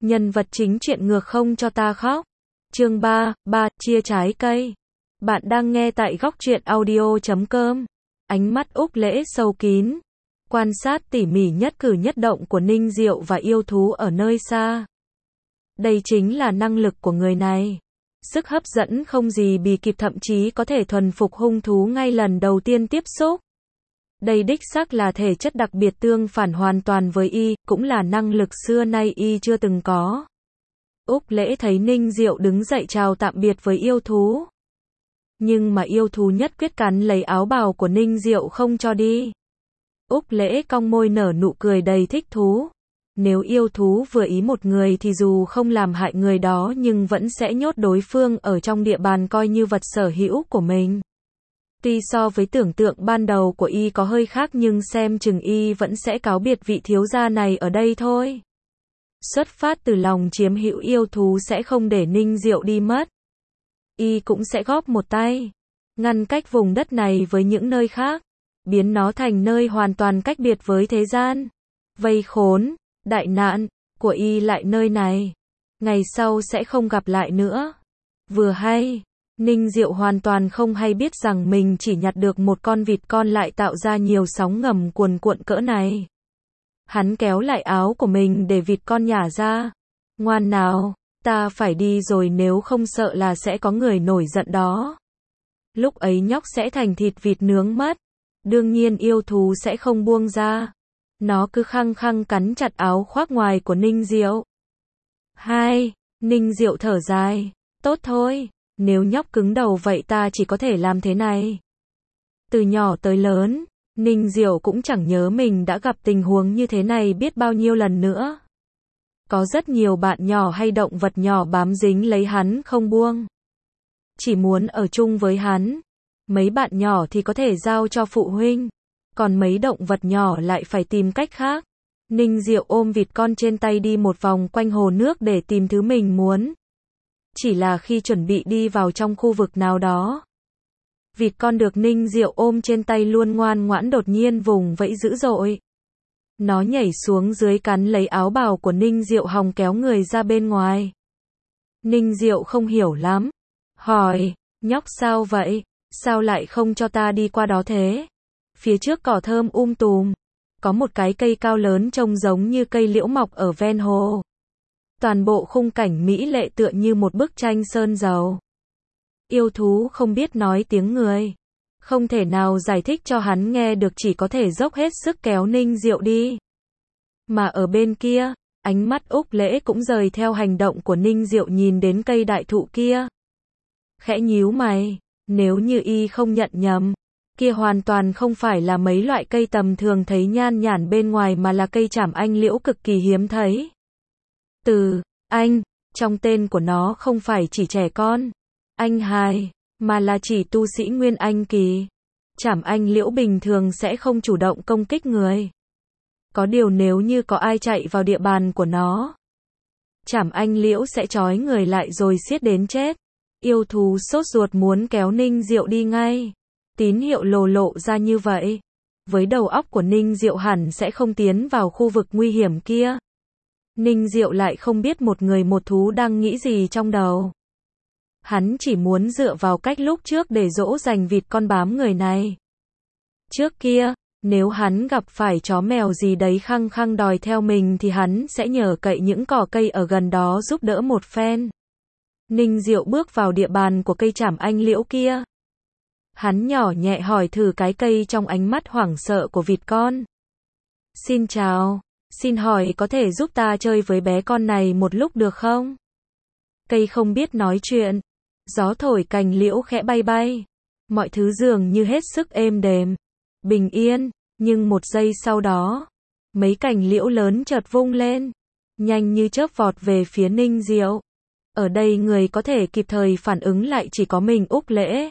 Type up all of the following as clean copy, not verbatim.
Nhân vật chính truyện ngược không cho ta khóc. Chương 3, chia trái cây. Bạn đang nghe tại góc truyện audio.com. Ánh mắt Úc Lễ sâu kín, quan sát tỉ mỉ nhất cử nhất động của Ninh Diệu và yêu thú ở nơi xa. Đây chính là năng lực của người này. Sức hấp dẫn không gì bì kịp, thậm chí có thể thuần phục hung thú ngay lần đầu tiên tiếp xúc. Đây đích xác là thể chất đặc biệt tương phản hoàn toàn với y, cũng là năng lực xưa nay y chưa từng có. Úc Lễ thấy Ninh Diệu đứng dậy chào tạm biệt với yêu thú. Nhưng mà yêu thú nhất quyết cắn lấy áo bào của Ninh Diệu không cho đi. Úc Lễ cong môi nở nụ cười đầy thích thú. Nếu yêu thú vừa ý một người thì dù không làm hại người đó nhưng vẫn sẽ nhốt đối phương ở trong địa bàn coi như vật sở hữu của mình. Tuy so với tưởng tượng ban đầu của y có hơi khác nhưng xem chừng y vẫn sẽ cáo biệt vị thiếu gia này ở đây thôi. Xuất phát từ lòng chiếm hữu, yêu thú sẽ không để Ninh Diệu đi mất. Y cũng sẽ góp một tay, ngăn cách vùng đất này với những nơi khác, biến nó thành nơi hoàn toàn cách biệt với thế gian. Vây khốn, đại nạn của y lại nơi này, ngày sau sẽ không gặp lại nữa. Vừa hay, Ninh Diệu hoàn toàn không hay biết rằng mình chỉ nhặt được một con vịt con lại tạo ra nhiều sóng ngầm cuồn cuộn cỡ này. Hắn kéo lại áo của mình để vịt con nhả ra. Ngoan nào, ta phải đi rồi, nếu không sợ là sẽ có người nổi giận đó. Lúc ấy nhóc sẽ thành thịt vịt nướng mất. Đương nhiên yêu thú sẽ không buông ra. Nó cứ khăng khăng cắn chặt áo khoác ngoài của Ninh Diệu. Ninh Diệu thở dài. Tốt thôi, nếu nhóc cứng đầu vậy ta chỉ có thể làm thế này. Từ nhỏ tới lớn, Ninh Diệu cũng chẳng nhớ mình đã gặp tình huống như thế này biết bao nhiêu lần nữa. Có rất nhiều bạn nhỏ hay động vật nhỏ bám dính lấy hắn không buông. Chỉ muốn ở chung với hắn. Mấy bạn nhỏ thì có thể giao cho phụ huynh. Còn mấy động vật nhỏ lại phải tìm cách khác. Ninh Diệu ôm vịt con trên tay đi một vòng quanh hồ nước để tìm thứ mình muốn. Chỉ là khi chuẩn bị đi vào trong khu vực nào đó, vịt con được Ninh Diệu ôm trên tay luôn ngoan ngoãn đột nhiên vùng vẫy dữ dội. Nó nhảy xuống dưới cắn lấy áo bào của Ninh Diệu hòng kéo người ra bên ngoài. Ninh Diệu không hiểu lắm. Hỏi, nhóc sao vậy? Sao lại không cho ta đi qua đó thế? Phía trước cỏ thơm tùm. Có một cái cây cao lớn trông giống như cây liễu mọc ở ven hồ. Toàn bộ khung cảnh mỹ lệ tựa như một bức tranh sơn dầu. Yêu thú không biết nói tiếng người. Không thể nào giải thích cho hắn nghe được, chỉ có thể dốc hết sức kéo Ninh Diệu đi. Mà ở bên kia, ánh mắt Úc Lễ cũng rời theo hành động của Ninh Diệu nhìn đến cây đại thụ kia. Khẽ nhíu mày, nếu như y không nhận nhầm, kia hoàn toàn không phải là mấy loại cây tầm thường thấy nhan nhản bên ngoài mà là cây trảm anh liễu cực kỳ hiếm thấy. Từ anh, trong tên của nó không phải chỉ trẻ con, anh hài, mà là chỉ tu sĩ nguyên anh kỳ. Trảm anh liễu bình thường sẽ không chủ động công kích người. Có điều nếu như có ai chạy vào địa bàn của nó, trảm anh liễu sẽ trói người lại rồi siết đến chết. Yêu thú sốt ruột muốn kéo Ninh Diệu đi ngay. Tín hiệu lộ ra như vậy. Với đầu óc của Ninh Diệu hẳn sẽ không tiến vào khu vực nguy hiểm kia. Ninh Diệu lại không biết một người một thú đang nghĩ gì trong đầu. Hắn chỉ muốn dựa vào cách lúc trước để dỗ dành vịt con bám người này. Trước kia, nếu hắn gặp phải chó mèo gì đấy khăng khăng đòi theo mình thì hắn sẽ nhờ cậy những cỏ cây ở gần đó giúp đỡ một phen. Ninh Diệu bước vào địa bàn của cây trảm anh liễu kia. Hắn nhỏ nhẹ hỏi thử cái cây trong ánh mắt hoảng sợ của vịt con. Xin chào, xin hỏi có thể giúp ta chơi với bé con này một lúc được không? Cây không biết nói chuyện. Gió thổi cành liễu khẽ bay bay. Mọi thứ dường như hết sức êm đềm, bình yên, nhưng một giây sau đó, mấy cành liễu lớn chợt vung lên, nhanh như chớp vọt về phía Ninh Diệu. Ở đây người có thể kịp thời phản ứng lại chỉ có mình Úc Lễ.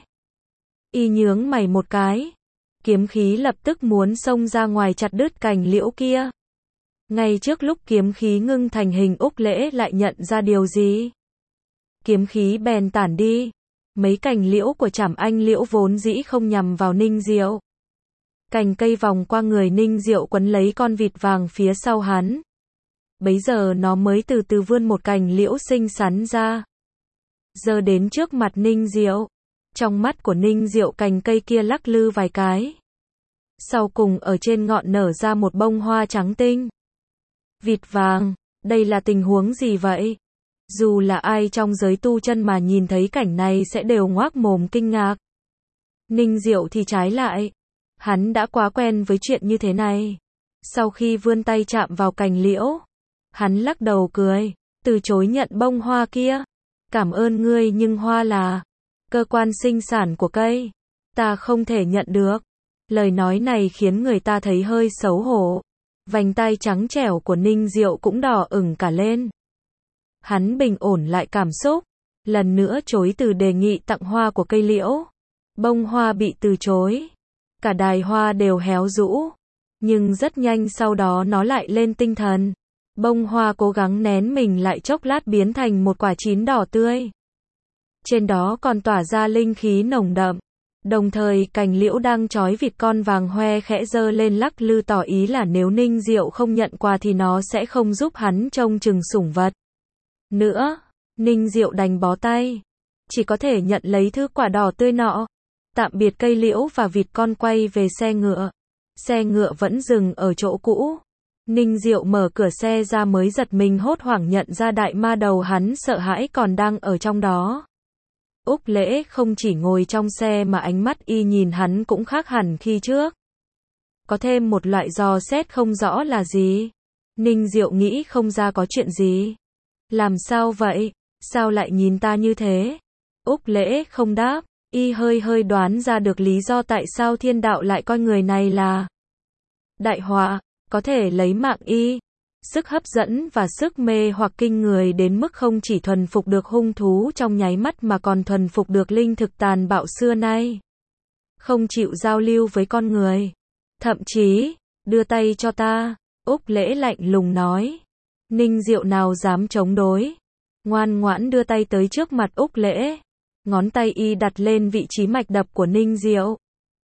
Y nhướng mày một cái, kiếm khí lập tức muốn xông ra ngoài chặt đứt cành liễu kia. Ngay trước lúc kiếm khí ngưng thành hình, Úc Lễ lại nhận ra điều gì. Kiếm khí bèn tản đi. Mấy cành liễu của trảm anh liễu vốn dĩ không nhằm vào Ninh Diệu. Cành cây vòng qua người Ninh Diệu quấn lấy con vịt vàng phía sau hắn. bấy giờ nó mới từ từ vươn một cành liễu xinh xắn ra. Giơ đến trước mặt Ninh Diệu. Trong mắt của Ninh Diệu cành cây kia lắc lư vài cái. Sau cùng ở trên ngọn nở ra một bông hoa trắng tinh. Vịt vàng, đây là tình huống gì vậy? Dù là ai trong giới tu chân mà nhìn thấy cảnh này sẽ đều ngoác mồm kinh ngạc. Ninh Diệu thì trái lại. Hắn đã quá quen với chuyện như thế này. Sau khi vươn tay chạm vào cành liễu, hắn lắc đầu cười, từ chối nhận bông hoa kia. Cảm ơn ngươi nhưng hoa là cơ quan sinh sản của cây. Ta không thể nhận được. Lời nói này khiến người ta thấy hơi xấu hổ. Vành tai trắng trẻo của Ninh Diệu cũng đỏ ửng cả lên. Hắn bình ổn lại cảm xúc. Lần nữa chối từ đề nghị tặng hoa của cây liễu. Bông hoa bị từ chối. Cả đài hoa đều héo rũ. Nhưng rất nhanh sau đó nó lại lên tinh thần. Bông hoa cố gắng nén mình lại chốc lát biến thành một quả chín đỏ tươi. Trên đó còn tỏa ra linh khí nồng đậm. Đồng thời cành liễu đang trói vịt con vàng hoe khẽ giơ lên lắc lư tỏ ý là nếu Ninh Diệu không nhận quà thì nó sẽ không giúp hắn trông chừng sủng vật. Nữa, Ninh Diệu đành bó tay. Chỉ có thể nhận lấy thứ quả đỏ tươi nọ. Tạm biệt cây liễu và vịt con quay về xe ngựa. Xe ngựa vẫn dừng ở chỗ cũ. Ninh Diệu mở cửa xe ra mới giật mình hốt hoảng nhận ra đại ma đầu hắn sợ hãi còn đang ở trong đó. Úc Lễ không chỉ ngồi trong xe mà ánh mắt y nhìn hắn cũng khác hẳn khi trước. Có thêm một loại dò xét không rõ là gì. Ninh Diệu nghĩ không ra có chuyện gì. Làm sao vậy? Sao lại nhìn ta như thế? Úc Lễ không đáp. Y hơi đoán ra được lý do tại sao thiên đạo lại coi người này là đại họa, có thể lấy mạng y. Sức hấp dẫn và sức mê hoặc kinh người đến mức không chỉ thuần phục được hung thú trong nháy mắt mà còn thuần phục được linh thực tàn bạo xưa nay. Không chịu giao lưu với con người. Thậm chí, đưa tay cho ta. Úc Lễ lạnh lùng nói. Ninh Diệu nào dám chống đối. Ngoan ngoãn đưa tay tới trước mặt Úc Lễ. Ngón tay y đặt lên vị trí mạch đập của Ninh Diệu.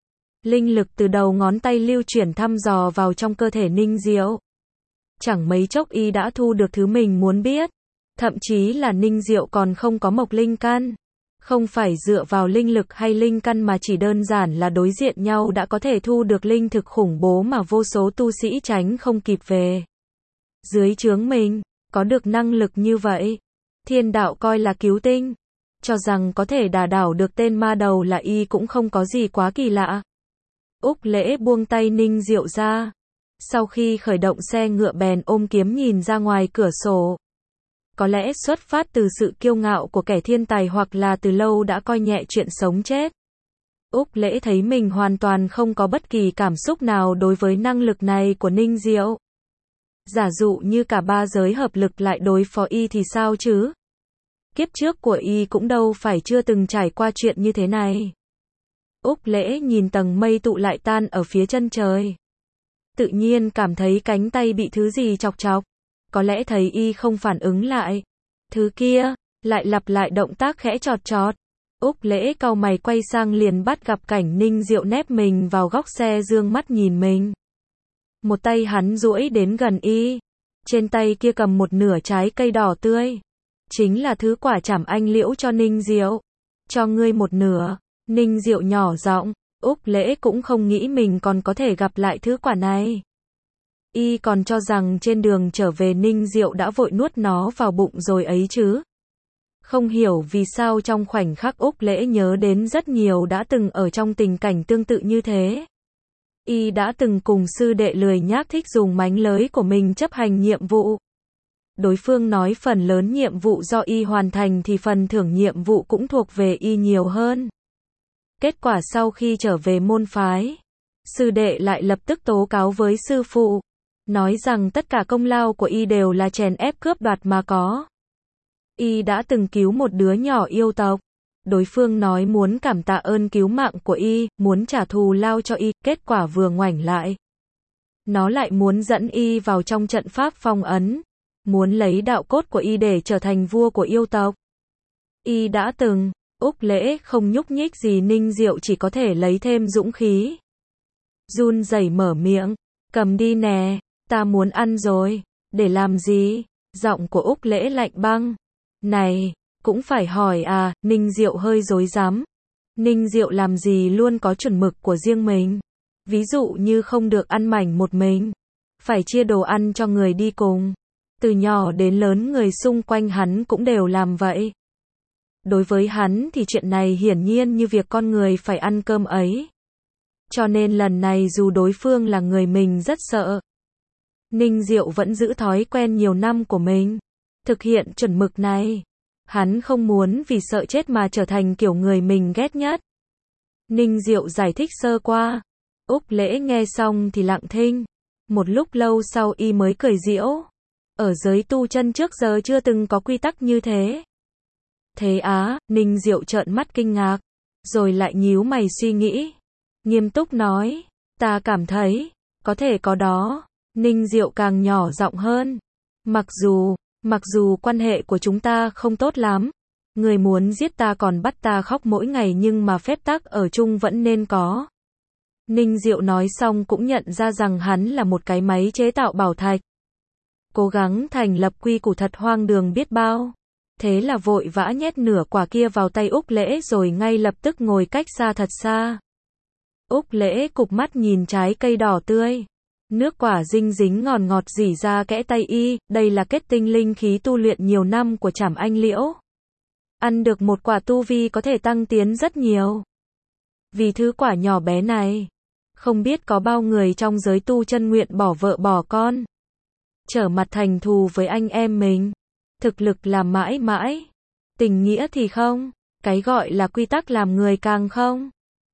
Linh lực từ đầu ngón tay lưu chuyển thăm dò vào trong cơ thể Ninh Diệu. Chẳng mấy chốc y đã thu được thứ mình muốn biết. Thậm chí là Ninh Diệu còn không có mộc linh căn. Không phải dựa vào linh lực hay linh căn mà chỉ đơn giản là đối diện nhau đã có thể thu được linh thực khủng bố mà vô số tu sĩ tránh không kịp về. Dưới trướng mình, có được năng lực như vậy. Thiên đạo coi là cứu tinh. Cho rằng có thể đả đảo được tên ma đầu là y cũng không có gì quá kỳ lạ. Úc Lễ buông tay Ninh Diệu ra. Sau khi khởi động xe ngựa bèn ôm kiếm nhìn ra ngoài cửa sổ. Có lẽ xuất phát từ sự kiêu ngạo của kẻ thiên tài hoặc là từ lâu đã coi nhẹ chuyện sống chết. Úc Lễ thấy mình hoàn toàn không có bất kỳ cảm xúc nào đối với năng lực này của Ninh Diệu. Giả dụ như cả ba giới hợp lực lại đối phó y thì sao chứ? Kiếp trước của y cũng đâu phải chưa từng trải qua chuyện như thế này. Úc Lễ nhìn tầng mây tụ lại tan ở phía chân trời. Tự nhiên cảm thấy cánh tay bị thứ gì chọc chọc. Có lẽ thấy y không phản ứng lại. Thứ kia, lại lặp lại động tác khẽ chọt chọt. Úc Lễ cau mày quay sang liền bắt gặp cảnh Ninh Diệu nép mình vào góc xe dương mắt nhìn mình. Một tay hắn duỗi đến gần y. Trên tay kia cầm một nửa trái cây đỏ tươi. Chính là thứ quả trảm anh liễu cho Ninh Diệu. Cho ngươi một nửa. Ninh Diệu nhỏ giọng. Úc Lễ cũng không nghĩ mình còn có thể gặp lại thứ quả này. Y còn cho rằng trên đường trở về Ninh Diệu đã vội nuốt nó vào bụng rồi ấy chứ. Không hiểu vì sao trong khoảnh khắc Úc Lễ nhớ đến rất nhiều đã từng ở trong tình cảnh tương tự như thế. Y đã từng cùng sư đệ lười nhác thích dùng mánh lới của mình chấp hành nhiệm vụ. Đối phương nói phần lớn nhiệm vụ do y hoàn thành thì phần thưởng nhiệm vụ cũng thuộc về y nhiều hơn. Kết quả sau khi trở về môn phái, sư đệ lại lập tức tố cáo với sư phụ, nói rằng tất cả công lao của y đều là chèn ép cướp đoạt mà có. Y đã từng cứu một đứa nhỏ yêu tộc. Đối phương nói muốn cảm tạ ơn cứu mạng của y, muốn trả thù lao cho y, kết quả vừa ngoảnh lại. Nó lại muốn dẫn y vào trong trận pháp phong ấn, muốn lấy đạo cốt của y để trở thành vua của yêu tộc. Y đã từng, Úc Lễ không nhúc nhích gì Ninh Diệu chỉ có thể lấy thêm dũng khí. Run rẩy mở miệng, cầm đi nè, ta muốn ăn rồi. Để làm gì? Giọng của Úc Lễ lạnh băng. Này, cũng phải hỏi à, Ninh Diệu hơi rối rắm. Ninh Diệu làm gì luôn có chuẩn mực của riêng mình. Ví dụ như không được ăn mảnh một mình. Phải chia đồ ăn cho người đi cùng. Từ nhỏ đến lớn người xung quanh hắn cũng đều làm vậy. Đối với hắn thì chuyện này hiển nhiên như việc con người phải ăn cơm ấy. Cho nên lần này dù đối phương là người mình rất sợ, Ninh Diệu vẫn giữ thói quen nhiều năm của mình. Thực hiện chuẩn mực này. Hắn không muốn vì sợ chết mà trở thành kiểu người mình ghét nhất. Ninh Diệu giải thích sơ qua. Úc Lễ nghe xong thì lặng thinh. Một lúc lâu sau y mới cười giễu. Ở giới tu chân trước giờ chưa từng có quy tắc như thế. Thế á, Ninh Diệu trợn mắt kinh ngạc. Rồi lại nhíu mày suy nghĩ. Nghiêm túc nói. Ta cảm thấy, có thể có đó. Ninh Diệu càng nhỏ giọng hơn. Mặc dù quan hệ của chúng ta không tốt lắm. Người muốn giết ta còn bắt ta khóc mỗi ngày nhưng mà phép tắc ở chung vẫn nên có. Ninh Diệu nói xong cũng nhận ra rằng hắn là một cái máy chế tạo bảo thạch. Cố gắng thành lập quy củ thật hoang đường biết bao. Thế là vội vã nhét nửa quả kia vào tay Úc Lễ rồi ngay lập tức ngồi cách xa thật xa. Úc Lễ cụp mắt nhìn trái cây đỏ tươi. Nước quả dinh dính ngọt ngọt rỉ ra kẽ tay y, đây là kết tinh linh khí tu luyện nhiều năm của Trảm Anh Liễu. Ăn được một quả tu vi có thể tăng tiến rất nhiều. Vì thứ quả nhỏ bé này, không biết có bao người trong giới tu chân nguyện bỏ vợ bỏ con, trở mặt thành thù với anh em mình. Thực lực là mãi mãi, tình nghĩa thì không, cái gọi là quy tắc làm người càng không.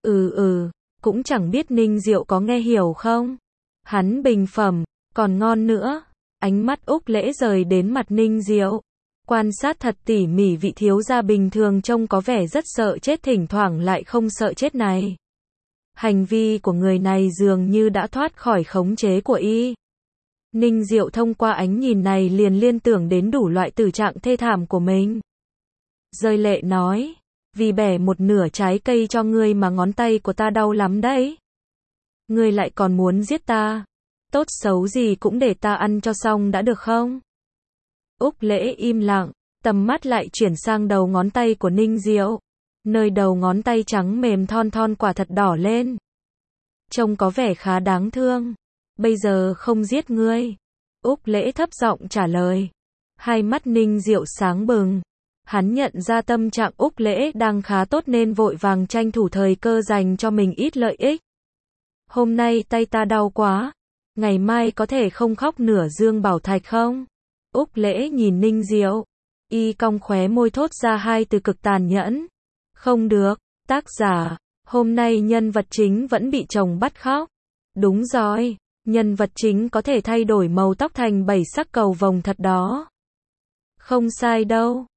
Cũng chẳng biết Ninh Diệu có nghe hiểu không. Hắn bình phẩm, còn ngon nữa. Ánh mắt Úc Lễ rời đến mặt Ninh Diệu. Quan sát thật tỉ mỉ vị thiếu gia bình thường trông có vẻ rất sợ chết thỉnh thoảng lại không sợ chết này. Hành vi của người này dường như đã thoát khỏi khống chế của y. Ninh Diệu thông qua ánh nhìn này liền liên tưởng đến đủ loại tử trạng thê thảm của mình. Rơi lệ nói, vì bẻ một nửa trái cây cho ngươi mà ngón tay của ta đau lắm đấy. Ngươi lại còn muốn giết ta. Tốt xấu gì cũng để ta ăn cho xong đã được không? Úc Lễ im lặng, tầm mắt lại chuyển sang đầu ngón tay của Ninh Diệu. Nơi đầu ngón tay trắng mềm thon thon quả thật đỏ lên. Trông có vẻ khá đáng thương. Bây giờ không giết ngươi. Úc Lễ thấp giọng trả lời. Hai mắt Ninh Diệu sáng bừng. Hắn nhận ra tâm trạng Úc Lễ đang khá tốt nên vội vàng tranh thủ thời cơ dành cho mình ít lợi ích. Hôm nay tay ta đau quá. Ngày mai có thể không khóc nửa dương bảo thạch không? Úc Lễ nhìn Ninh Diệu. Y cong khóe môi thốt ra hai từ cực tàn nhẫn. Không được. Tác giả. Hôm nay nhân vật chính vẫn bị chồng bắt khóc. Đúng rồi. Nhân vật chính có thể thay đổi màu tóc thành 7 sắc cầu vồng thật đó. Không sai đâu.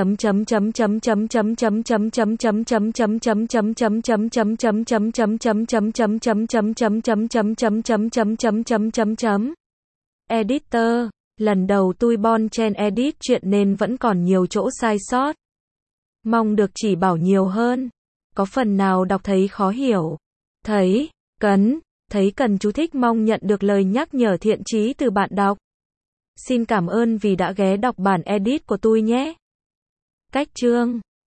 Editor, lần đầu tôi bon chen edit chuyện nên vẫn còn nhiều chỗ sai sót. Mong được chỉ bảo nhiều hơn. Có phần nào đọc thấy khó hiểu, thấy cần chú thích mong nhận được lời nhắc nhở thiện chí từ bạn đọc. Xin cảm ơn vì đã ghé đọc bản edit của tôi nhé. Cách chương